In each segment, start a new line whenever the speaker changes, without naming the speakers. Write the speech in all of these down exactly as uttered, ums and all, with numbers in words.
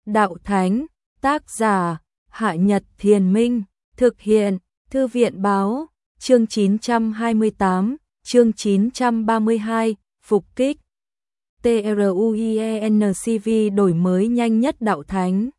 Đạo Thánh, tác giả, Hạ Nhật Thiền Minh, thực hiện, Thư viện Báo, chương chín trăm hai mươi tám, chương chín trăm ba mươi hai, phục kích. TRUIENCV đổi mới nhanh nhất Đạo Thánh.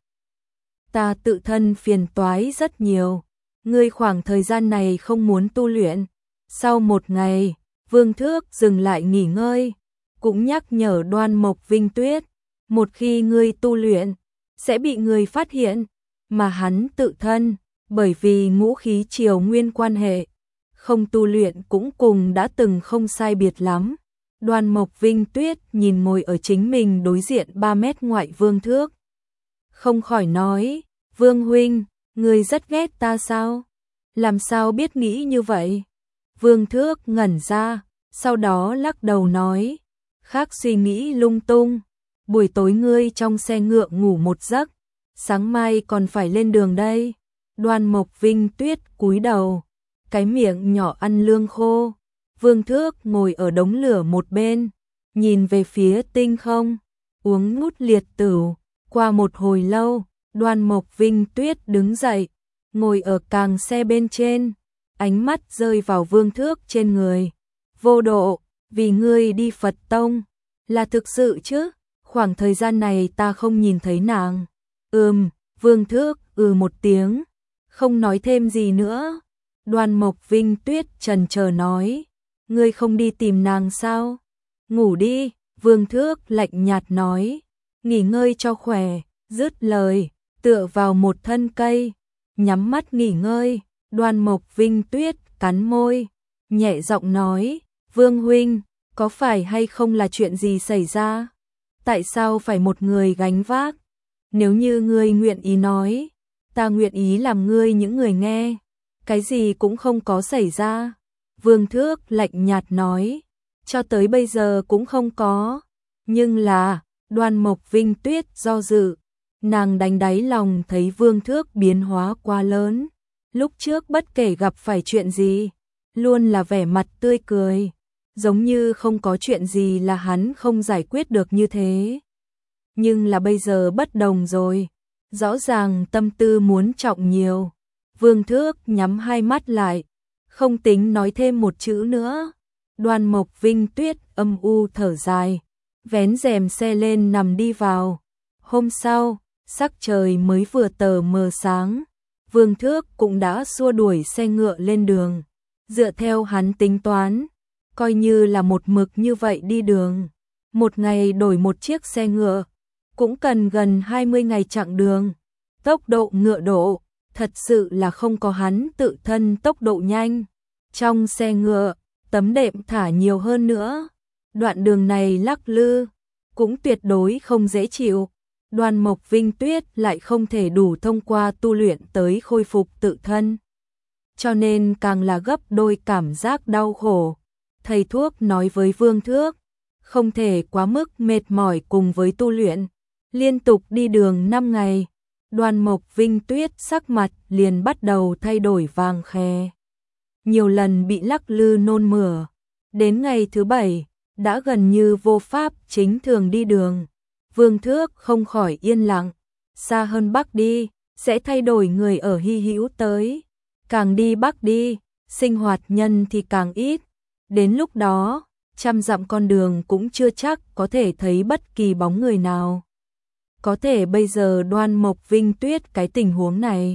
Ta tự thân phiền toái rất nhiều, ngươi khoảng thời gian này không muốn tu luyện. Sau một ngày, Vương Thước dừng lại nghỉ ngơi, cũng nhắc nhở Đoan Mộc Vinh Tuyết, một khi ngươi tu luyện, sẽ bị người phát hiện, mà hắn tự thân, bởi vì ngũ khí triều nguyên quan hệ, không tu luyện cũng cùng đã từng không sai biệt lắm. Đoan Mộc Vinh Tuyết nhìn ngồi ở chính mình đối diện ba mét ngoại Vương Thước, không khỏi nói, Vương huynh, ngươi rất ghét ta sao? Làm sao biết nghĩ như vậy? Vương Thước ngẩn ra, sau đó lắc đầu nói, khác suy nghĩ lung tung, buổi tối ngươi trong xe ngựa ngủ một giấc, sáng mai còn phải lên đường đây. Đoan Mộc Vinh Tuyết cúi đầu, cái miệng nhỏ ăn lương khô. Vương Thước ngồi ở đống lửa một bên, nhìn về phía tinh không, uống ngút liệt tửu. Qua một hồi lâu, Đoan Mộc Vinh Tuyết đứng dậy, ngồi ở càng xe bên trên, ánh mắt rơi vào Vương Thước trên người. Vô Độ, vì ngươi đi Phật Tông, là thực sự chứ? Khoảng thời gian này ta không nhìn thấy nàng. Ừm, Vương Thước ừ một tiếng, không nói thêm gì nữa. Đoan Mộc Vinh Tuyết chần chờ nói, ngươi không đi tìm nàng sao? Ngủ đi, Vương Thước lạnh nhạt nói, nghỉ ngơi cho khỏe. Dứt lời, tựa vào một thân cây, nhắm mắt nghỉ ngơi. Đoan Mộc Vinh Tuyết cắn môi, nhẹ giọng nói, Vương huynh, có phải hay không là chuyện gì xảy ra? Tại sao phải một người gánh vác? Nếu như ngươi nguyện ý nói, ta nguyện ý làm ngươi những người nghe. Cái gì cũng không có xảy ra. Vương Thước lạnh nhạt nói, cho tới bây giờ cũng không có. Nhưng là, Đoan Mộc Vinh Tuyết do dự, nàng đánh đáy lòng thấy Vương Thước biến hóa quá lớn. Lúc trước bất kể gặp phải chuyện gì, luôn là vẻ mặt tươi cười, giống như không có chuyện gì là hắn không giải quyết được như thế. Nhưng là bây giờ bất đồng rồi, rõ ràng tâm tư muốn trọng nhiều. Vương Thước nhắm hai mắt lại, không tính nói thêm một chữ nữa. Đoan Mộc Vinh Tuyết âm u thở dài, vén rèm xe lên nằm đi vào. Hôm sau, sắc trời mới vừa tờ mờ sáng, Vương Thước cũng đã xua đuổi xe ngựa lên đường. Dựa theo hắn tính toán, coi như là một mực như vậy đi đường, một ngày đổi một chiếc xe ngựa, cũng cần gần hai mươi ngày chặng đường. Tốc độ ngựa độ, thật sự là không có hắn tự thân tốc độ nhanh. Trong xe ngựa, tấm đệm thả nhiều hơn nữa. Đoạn đường này lắc lư, cũng tuyệt đối không dễ chịu. Đoan Mộc Vinh Tuyết lại không thể đủ thông qua tu luyện tới khôi phục tự thân, cho nên càng là gấp đôi cảm giác đau khổ. Thầy thuốc nói với Vương Thước, không thể quá mức mệt mỏi cùng với tu luyện. Liên tục đi đường năm ngày, Đoan Mộc Vinh Tuyết sắc mặt liền bắt đầu thay đổi vàng khè. Nhiều lần bị lắc lư nôn mửa. Đến ngày thứ bảy, đã gần như vô pháp chính thường đi đường. Vương Thước không khỏi yên lặng, xa hơn Bắc đi, sẽ thay đổi người ở hy hữu tới. Càng đi Bắc đi, sinh hoạt nhân thì càng ít. Đến lúc đó, trăm dặm con đường cũng chưa chắc có thể thấy bất kỳ bóng người nào. Có thể bây giờ Đoan Mộc Vinh Tuyết cái tình huống này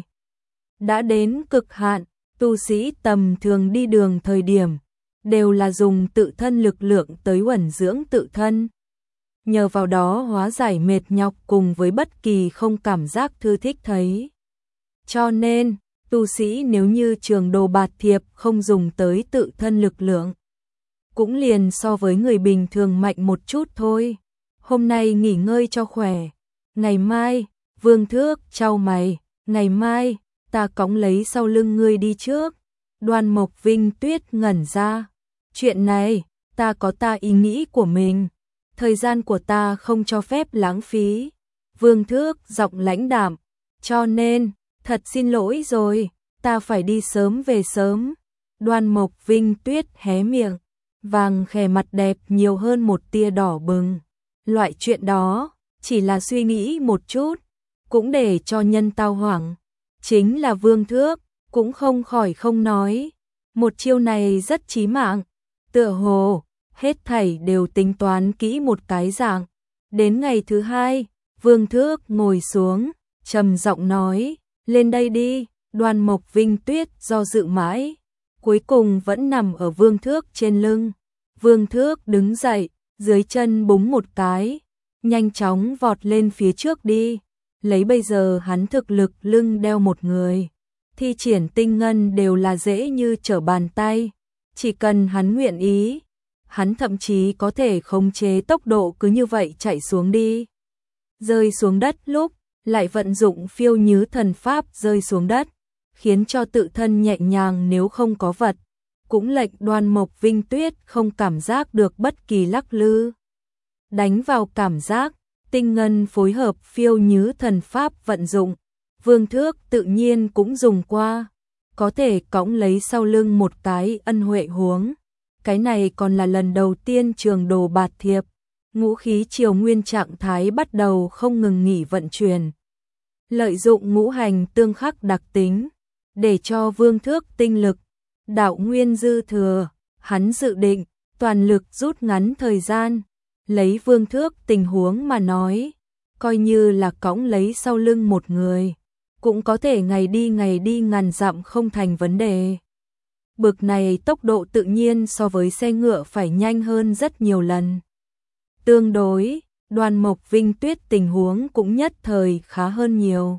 đã đến cực hạn. Tu sĩ tầm thường đi đường thời điểm đều là dùng tự thân lực lượng tới uẩn dưỡng tự thân, nhờ vào đó hóa giải mệt nhọc cùng với bất kỳ không cảm giác thư thích thấy. Cho nên, tu sĩ nếu như trường đồ bạt thiệp không dùng tới tự thân lực lượng, cũng liền so với người bình thường mạnh một chút thôi. Hôm nay nghỉ ngơi cho khỏe, ngày mai, Vương Thước chau mày, ngày mai, ta cõng lấy sau lưng ngươi đi trước. Đoan Mộc Vinh Tuyết ngẩn ra, chuyện này, ta có ta ý nghĩ của mình, thời gian của ta không cho phép lãng phí. Vương Thước giọng lãnh đạm, cho nên, thật xin lỗi rồi, ta phải đi sớm về sớm. Đoan Mộc Vinh Tuyết hé miệng, vàng khè mặt đẹp nhiều hơn một tia đỏ bừng. Loại chuyện đó, chỉ là suy nghĩ một chút, cũng để cho nhân tao hoảng. Chính là Vương Thước, cũng không khỏi không nói. Một chiêu này rất chí mạng, tựa hồ, hết thảy đều tính toán kỹ một cái dạng. Đến ngày thứ hai, Vương Thước ngồi xuống, trầm giọng nói, lên đây đi. Đoan Mộc Vinh Tuyết do dự mãi, cuối cùng vẫn nằm ở Vương Thước trên lưng. Vương Thước đứng dậy, dưới chân búng một cái, nhanh chóng vọt lên phía trước đi. Lấy bây giờ hắn thực lực lưng đeo một người, thi triển tinh ngân đều là dễ như trở bàn tay. Chỉ cần hắn nguyện ý, hắn thậm chí có thể khống chế tốc độ cứ như vậy chạy xuống đi. Rơi xuống đất lúc, lại vận dụng phiêu nhứ thần pháp rơi xuống đất, khiến cho tự thân nhẹ nhàng nếu không có vật, cũng lệnh Đoan Mộc Vinh Tuyết không cảm giác được bất kỳ lắc lư. Đánh vào cảm giác, tinh ngân phối hợp phiêu nhứ thần pháp vận dụng, Vương Thước tự nhiên cũng dùng qua, có thể cõng lấy sau lưng một cái ân huệ huống. Cái này còn là lần đầu tiên Trường Đồ Bạt Thiệp, ngũ khí triều nguyên trạng thái bắt đầu không ngừng nghỉ vận chuyển. Lợi dụng ngũ hành tương khắc đặc tính, để cho Vương Thước tinh lực, đạo nguyên dư thừa, hắn dự định toàn lực rút ngắn thời gian. Lấy Vương Thước tình huống mà nói, coi như là cõng lấy sau lưng một người, cũng có thể ngày đi ngày đi ngàn dặm không thành vấn đề. Bực này tốc độ tự nhiên so với xe ngựa phải nhanh hơn rất nhiều lần. Tương đối, Đoan Mộc Vinh Tuyết tình huống cũng nhất thời khá hơn nhiều.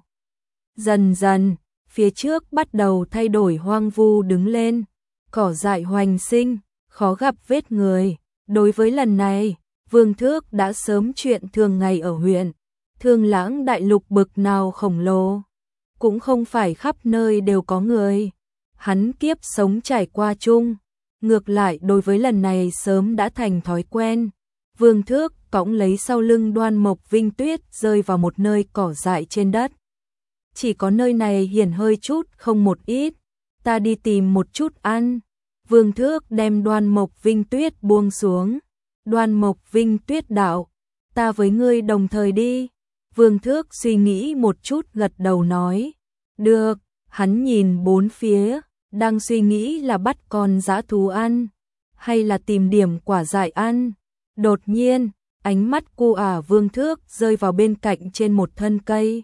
Dần dần, phía trước bắt đầu thay đổi hoang vu đứng lên, cỏ dại hoành sinh, khó gặp vết người. Đối với lần này, Vương Thước đã sớm chuyện thường ngày ở huyện Thương Lãng đại lục bực nào khổng lồ, cũng không phải khắp nơi đều có người. Hắn kiếp sống trải qua chung, ngược lại đối với lần này sớm đã thành thói quen. Vương Thước cõng lấy sau lưng Đoan Mộc Vinh Tuyết rơi vào một nơi cỏ dại trên đất. Chỉ có nơi này hiển hơi chút không một ít, ta đi tìm một chút ăn. Vương Thước đem Đoan Mộc Vinh Tuyết buông xuống. Đoan Mộc Vinh Tuyết đạo, ta với ngươi đồng thời đi. Vương Thước suy nghĩ một chút gật đầu nói, được. Hắn nhìn bốn phía, đang suy nghĩ là bắt con dã thú ăn, hay là tìm điểm quả dại ăn. Đột nhiên, ánh mắt cô ả Vương Thước rơi vào bên cạnh trên một thân cây.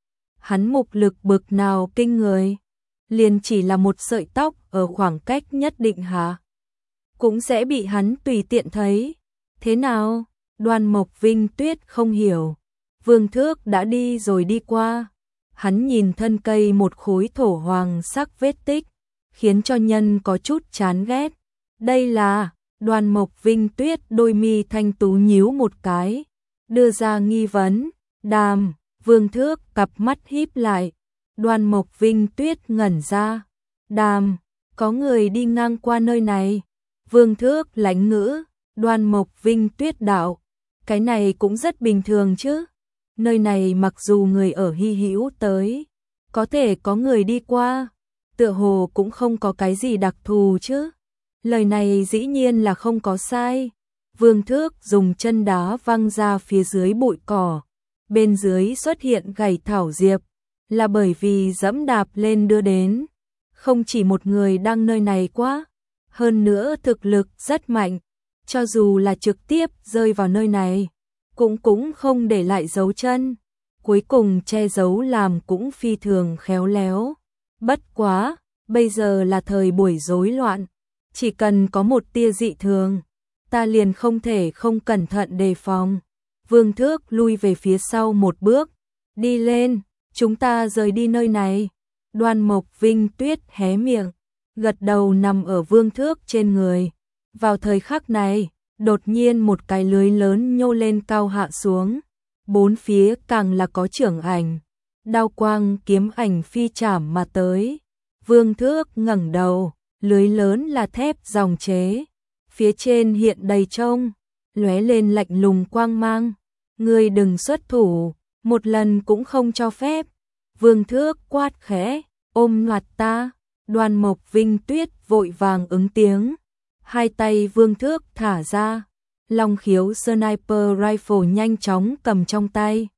Hắn mục lực bực nào kinh người, liền chỉ là một sợi tóc ở khoảng cách nhất định hả, cũng sẽ bị hắn tùy tiện thấy. Thế nào? Đoan Mộc Vinh Tuyết không hiểu. Vương Thước đã đi rồi đi qua. Hắn nhìn thân cây một khối thổ hoàng sắc vết tích, khiến cho nhân có chút chán ghét. Đây là, Đoan Mộc Vinh Tuyết đôi mi thanh tú nhíu một cái, đưa ra nghi vấn. Đàm, Vương Thước cặp mắt híp lại. Đoan Mộc Vinh Tuyết ngẩn ra. Đàm, có người đi ngang qua nơi này. Vương Thước lãnh ngữ. Đoan Mộc Vinh Tuyết đạo, cái này cũng rất bình thường chứ. Nơi này mặc dù người ở hy hữu tới, có thể có người đi qua, tựa hồ cũng không có cái gì đặc thù chứ. Lời này dĩ nhiên là không có sai. Vương Thước dùng chân đá văng ra phía dưới bụi cỏ, bên dưới xuất hiện gảy thảo diệp, là bởi vì dẫm đạp lên đưa đến. Không chỉ một người đang nơi này quá, hơn nữa thực lực rất mạnh, cho dù là trực tiếp rơi vào nơi này, cũng cũng không để lại dấu chân, cuối cùng che giấu làm cũng phi thường khéo léo. Bất quá, bây giờ là thời buổi rối loạn, chỉ cần có một tia dị thường, ta liền không thể không cẩn thận đề phòng. Vương Thước lui về phía sau một bước, đi lên, chúng ta rời đi nơi này. Đoan Mộc Vinh Tuyết hé miệng, gật đầu nằm ở Vương Thước trên người. Vào thời khắc này, đột nhiên một cái lưới lớn nhô lên cao hạ xuống, bốn phía càng là có trưởng ảnh, đao quang kiếm ảnh phi chảm mà tới. Vương Thước ngẩng đầu, lưới lớn là thép dòng chế, phía trên hiện đầy trông, lóe lên lạnh lùng quang mang. Ngươi đừng xuất thủ, một lần cũng không cho phép. Vương Thước quát khẽ, ôm loạt ta. Đoan Mộc Vinh Tuyết vội vàng ứng tiếng. Hai tay Vương Thước thả ra, long khiếu sniper rifle nhanh chóng cầm trong tay,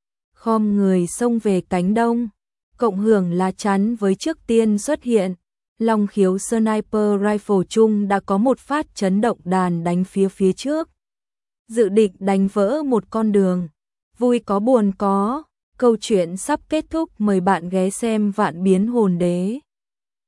khom người xông về cánh đông. Cộng hưởng lá chắn với trước tiên xuất hiện. Long khiếu sniper rifle chung đã có một phát chấn động đàn đánh phía phía trước. Dự định đánh vỡ một con đường. Vui có buồn có. Câu chuyện sắp kết thúc, mời bạn ghé xem Vạn Biến Hồn Đế.